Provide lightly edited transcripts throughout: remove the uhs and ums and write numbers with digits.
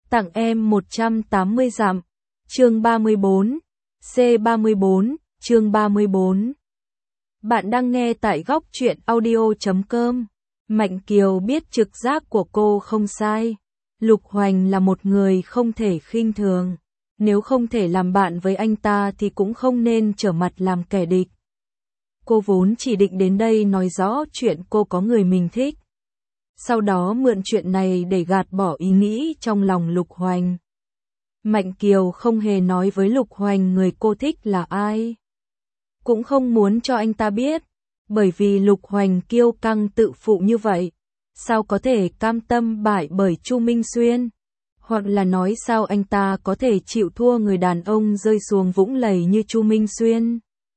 Tặng em 180 dặm. Chương 34. C34, chương 34. Bạn đang nghe tại góc truyện audio.com. Mạnh Kiều biết trực giác của cô không sai. Lục Hoành là một người không thể khinh thường. Nếu không thể làm bạn với anh ta thì cũng không nên trở mặt làm kẻ địch. Cô vốn chỉ định đến đây nói rõ chuyện cô có người mình thích. Sau đó mượn chuyện này để gạt bỏ ý nghĩ trong lòng Lục Hoành. Mạnh Kiều không hề nói với Lục Hoành người cô thích là ai. Cũng không muốn cho anh ta biết, bởi vì Lục Hoành kiêu căng tự phụ như vậy, sao có thể cam tâm bại bởi Chu Minh Xuyên, hoặc là nói sao anh ta có thể chịu thua người đàn ông rơi xuống vũng lầy như Chu Minh Xuyên.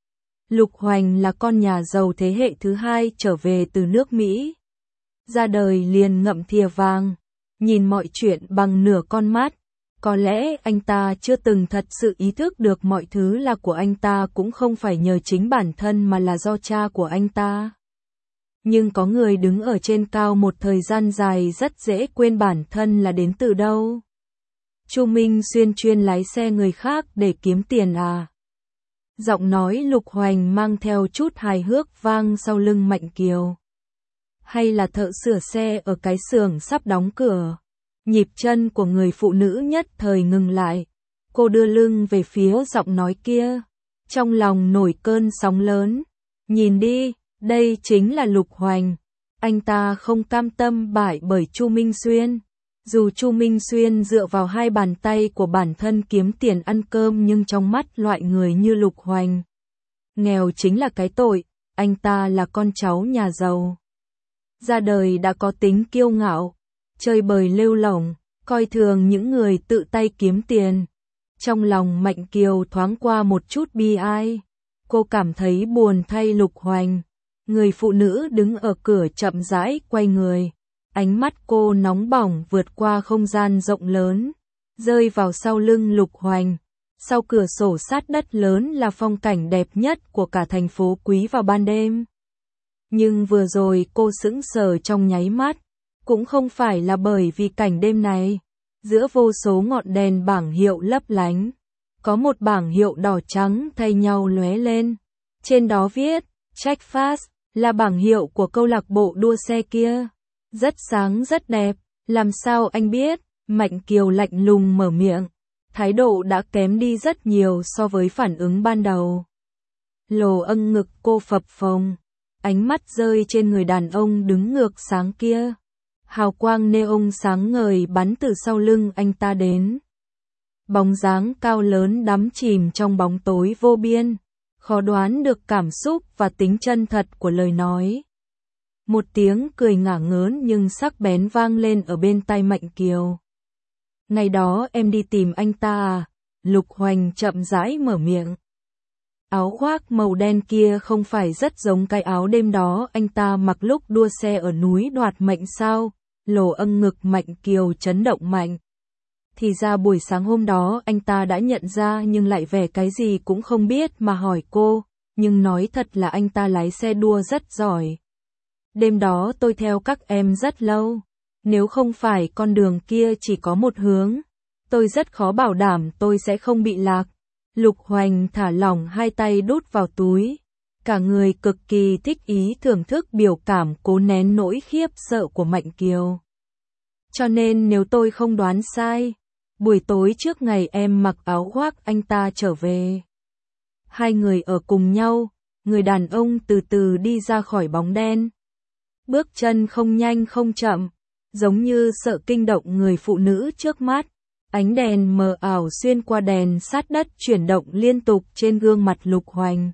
Lục Hoành là con nhà giàu thế hệ thứ hai trở về từ nước Mỹ. Ra đời liền ngậm thìa vàng, nhìn mọi chuyện bằng nửa con mắt. Có lẽ anh ta chưa từng thật sự ý thức được mọi thứ là của anh ta cũng không phải nhờ chính bản thân mà là do cha của anh ta. Nhưng có người đứng ở trên cao một thời gian dài rất dễ quên bản thân là đến từ đâu. Chu Minh Xuyên chuyên lái xe người khác để kiếm tiền à? Giọng nói Lục Hoành mang theo chút hài hước vang sau lưng Mạnh Kiều. Hay là thợ sửa xe ở cái xưởng sắp đóng cửa? Nhịp chân của người phụ nữ nhất thời ngừng lại. Cô đưa lưng về phía giọng nói kia. Trong lòng nổi cơn sóng lớn. Nhìn đi, đây chính là Lục Hoành. Anh ta không cam tâm bại bởi Chu Minh Xuyên. Dù Chu Minh Xuyên dựa vào hai bàn tay của bản thân kiếm tiền ăn cơm nhưng trong mắt loại người như Lục Hoành, nghèo chính là cái tội, anh ta là con cháu nhà giàu. Ra đời đã có tính kiêu ngạo, chơi bời lêu lổng, coi thường những người tự tay kiếm tiền. Trong lòng Mạnh Kiều thoáng qua một chút bi ai. Cô cảm thấy buồn thay Lục Hoành. Người phụ nữ đứng ở cửa chậm rãi quay người. Ánh mắt cô nóng bỏng vượt qua không gian rộng lớn, rơi vào sau lưng Lục Hoành. Sau cửa sổ sát đất lớn là phong cảnh đẹp nhất của cả thành phố Quý vào ban đêm. Nhưng vừa rồi cô sững sờ trong nháy mắt, cũng không phải là bởi vì cảnh đêm này. Giữa vô số ngọn đèn bảng hiệu lấp lánh, có một bảng hiệu đỏ trắng thay nhau lóe lên. Trên đó viết, Check Fast, là bảng hiệu của câu lạc bộ đua xe kia. Rất sáng rất đẹp, làm sao anh biết? Mạnh Kiều lạnh lùng mở miệng, thái độ đã kém đi rất nhiều so với phản ứng ban đầu. Lồ âng ngực cô phập phồng, ánh mắt rơi trên người đàn ông đứng ngược sáng kia. Hào quang neon sáng ngời bắn từ sau lưng anh ta đến. Bóng dáng cao lớn đắm chìm trong bóng tối vô biên, khó đoán được cảm xúc và tính chân thật của lời nói. Một tiếng cười ngả ngớn nhưng sắc bén vang lên ở bên tai Mạnh Kiều. Ngày đó em đi tìm anh ta à? Lục Hoành chậm rãi mở miệng. Áo khoác màu đen kia không phải rất giống cái áo đêm đó anh ta mặc lúc đua xe ở núi Đoạt Mệnh sao? Lồ âng ngực Mạnh Kiều chấn động mạnh. Thì ra buổi sáng hôm đó anh ta đã nhận ra nhưng lại vẻ cái gì cũng không biết mà hỏi cô. Nhưng nói thật là anh ta lái xe đua rất giỏi. Đêm đó tôi theo các em rất lâu. Nếu không phải con đường kia chỉ có một hướng, tôi rất khó bảo đảm tôi sẽ không bị lạc. Lục Hoành thả lỏng hai tay đút vào túi. Cả người cực kỳ thích ý thưởng thức biểu cảm cố nén nỗi khiếp sợ của Mạnh Kiều. Cho nên nếu tôi không đoán sai, buổi tối trước ngày em mặc áo khoác anh ta trở về. Hai người ở cùng nhau, người đàn ông từ từ đi ra khỏi bóng đen. Bước chân không nhanh không chậm, giống như sợ kinh động người phụ nữ trước mắt. Ánh đèn mờ ảo xuyên qua đèn sát đất chuyển động liên tục trên gương mặt Lục Hoành,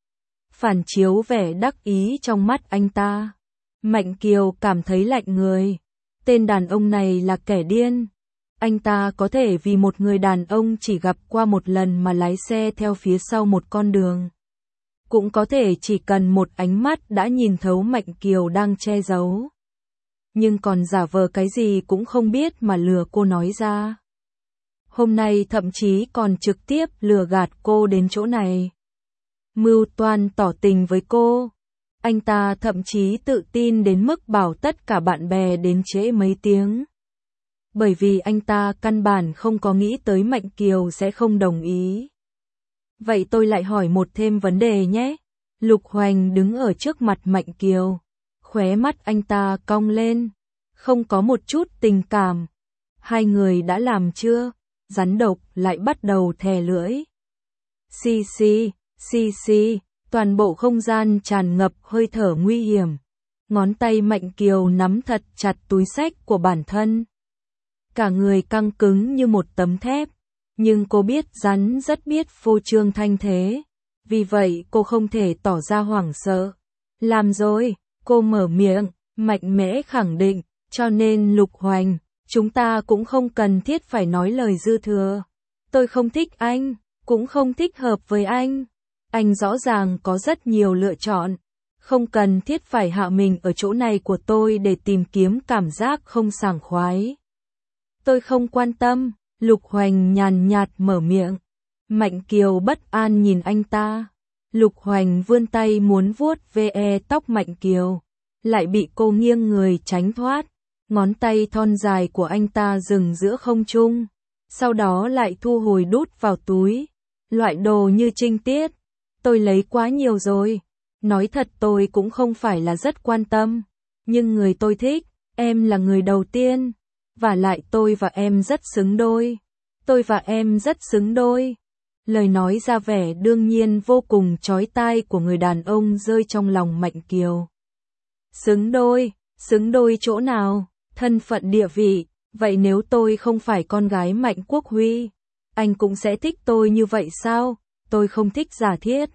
phản chiếu vẻ đắc ý trong mắt anh ta. Mạnh Kiều cảm thấy lạnh người. Tên đàn ông này là kẻ điên. Anh ta có thể vì một người đàn ông chỉ gặp qua một lần mà lái xe theo phía sau một con đường. Cũng có thể chỉ cần một ánh mắt đã nhìn thấu Mạnh Kiều đang che giấu. Nhưng còn giả vờ cái gì cũng không biết mà lừa cô nói ra. Hôm nay thậm chí còn trực tiếp lừa gạt cô đến chỗ này. Mưu toan tỏ tình với cô. Anh ta thậm chí tự tin đến mức bảo tất cả bạn bè đến trễ mấy tiếng. bởi vì anh ta căn bản không có nghĩ tới Mạnh Kiều sẽ không đồng ý. Vậy tôi lại hỏi một thêm vấn đề nhé. Lục Hoành đứng ở trước mặt Mạnh Kiều, khóe mắt anh ta cong lên, không có một chút tình cảm. Hai người đã làm chưa? Rắn độc lại bắt đầu thè lưỡi. Xì xì, xì xì, toàn bộ không gian tràn ngập hơi thở nguy hiểm. Ngón tay Mạnh Kiều nắm thật chặt túi xách của bản thân. Cả người căng cứng như một tấm thép. Nhưng cô biết rắn rất biết phô trương thanh thế. Vì vậy cô không thể tỏ ra hoảng sợ. Làm rồi, cô mở miệng, mạnh mẽ khẳng định. Cho nên Lục Hoành, chúng ta cũng không cần thiết phải nói lời dư thừa. Tôi không thích anh, cũng không thích hợp với anh. Anh rõ ràng có rất nhiều lựa chọn. Không cần thiết phải hạ mình ở chỗ này của tôi để tìm kiếm cảm giác không sảng khoái. Tôi không quan tâm, Lục Hoành nhàn nhạt mở miệng. Mạnh Kiều bất an nhìn anh ta. Lục Hoành vươn tay muốn vuốt ve tóc Mạnh Kiều, lại bị cô nghiêng người tránh thoát. Ngón tay thon dài của anh ta dừng giữa không trung, sau đó lại thu hồi đút vào túi. Loại đồ như trinh tiết, tôi lấy quá nhiều rồi. Nói thật tôi cũng không phải là rất quan tâm, nhưng người tôi thích, em là người đầu tiên. Vả lại tôi và em rất xứng đôi. Tôi và em rất xứng đôi. Lời nói ra vẻ đương nhiên vô cùng chói tai của người đàn ông rơi trong lòng Mạnh Kiều. Xứng đôi chỗ nào? Thân phận địa vị, vậy nếu tôi không phải con gái Mạnh Quốc Huy, anh cũng sẽ thích tôi như vậy sao? Tôi không thích giả thiết,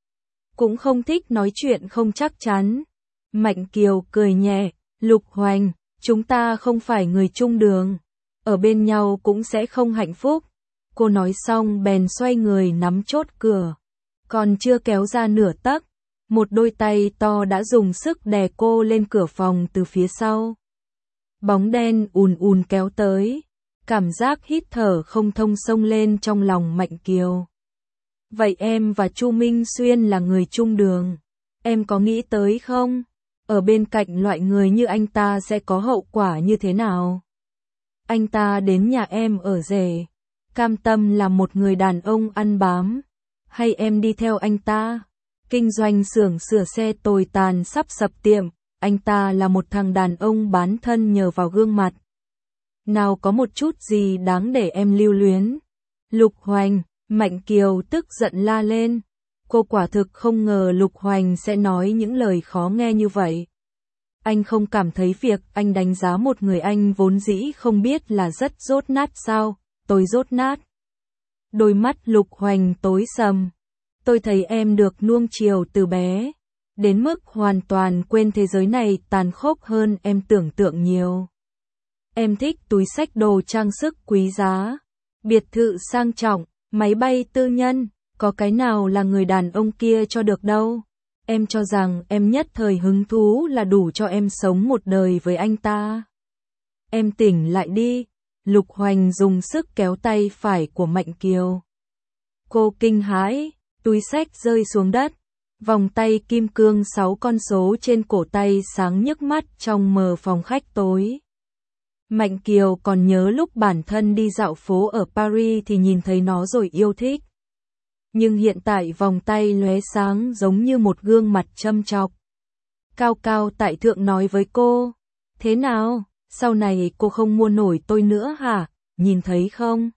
cũng không thích nói chuyện không chắc chắn. Mạnh Kiều cười nhẹ, Lục Hoành, chúng ta không phải người chung đường, ở bên nhau cũng sẽ không hạnh phúc. Cô nói xong bèn xoay người nắm chốt cửa, còn chưa kéo ra nửa tấc, một đôi tay to đã dùng sức đè cô lên cửa phòng từ phía sau. Bóng đen ùn ùn kéo tới, cảm giác hít thở không thông xông lên trong lòng Mạnh Kiều. Vậy em và Chu Minh Xuyên là người chung đường, em có nghĩ tới không? Ở bên cạnh loại người như anh ta sẽ có hậu quả như thế nào? Anh ta đến nhà em ở rể, cam tâm là một người đàn ông ăn bám, hay em đi theo anh ta? Kinh doanh xưởng sửa xe tồi tàn sắp sập tiệm, anh ta là một thằng đàn ông bán thân nhờ vào gương mặt. Nào có một chút gì đáng để em lưu luyến? Lục Hoành, Mạnh Kiều tức giận la lên. Cô quả thực không ngờ Lục Hoành sẽ nói những lời khó nghe như vậy. Anh không cảm thấy việc anh đánh giá một người anh vốn dĩ không biết là rất dốt nát sao? Tôi dốt nát. Đôi mắt Lục Hoành tối sầm. Tôi thấy em được nuông chiều từ bé, đến mức hoàn toàn quên thế giới này tàn khốc hơn em tưởng tượng nhiều. Em thích túi xách đồ trang sức quý giá, biệt thự sang trọng, máy bay tư nhân, có cái nào là người đàn ông kia cho được đâu. Em cho rằng em nhất thời hứng thú là đủ cho em sống một đời với anh ta. Em tỉnh lại đi. Lục Hoành dùng sức kéo tay phải của Mạnh Kiều. Cô kinh hãi, túi xách rơi xuống đất. Vòng tay kim cương 6 con số trên cổ tay sáng nhức mắt trong mờ phòng khách tối. Mạnh Kiều còn nhớ lúc bản thân đi dạo phố ở Paris thì nhìn thấy nó rồi yêu thích. Nhưng hiện tại vòng tay lóe sáng giống như một gương mặt châm chọc. Cao cao tại thượng nói với cô, thế nào, sau này cô không mua nổi tôi nữa hả, nhìn thấy không?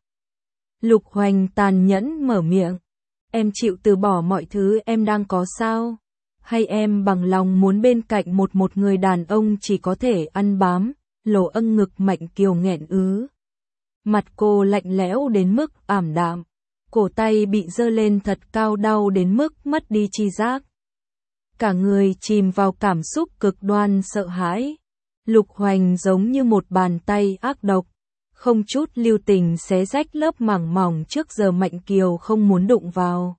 Lục Hoành tàn nhẫn mở miệng, em chịu từ bỏ mọi thứ em đang có sao? Hay em bằng lòng muốn bên cạnh một người đàn ông chỉ có thể ăn bám, lồ âng ngực? Mạnh Kiều nghẹn ứ. Mặt cô lạnh lẽo đến mức ảm đạm, cổ tay bị giơ lên thật cao đau đến mức mất đi tri giác. Cả người chìm vào cảm xúc cực đoan sợ hãi. Lục Hoành giống như một bàn tay ác độc, không chút lưu tình xé rách lớp màng mỏng trước giờ Mạnh Kiều không muốn đụng vào.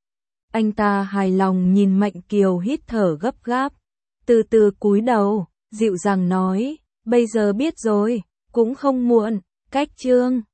Anh ta hài lòng nhìn Mạnh Kiều hít thở gấp gáp, từ từ cúi đầu, dịu dàng nói, bây giờ biết rồi, cũng không muộn. Cách chương